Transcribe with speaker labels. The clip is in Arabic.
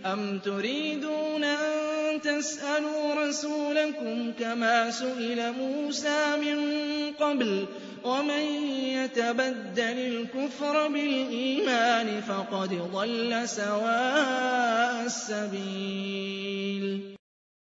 Speaker 1: أَمْ تُرِيدُونَ أَن تَسْأَلُوا رَسُولَكُمْ كَمَا سُئِلَ مُوسَىٰ مِن قَبْلُ ۗ وَمَن يَتَبَدَّلِ الْكُفْرَ بِالْإِيمَانِ فَقَدْ ضَلَّ سَوَاءَ السَّبِيلِ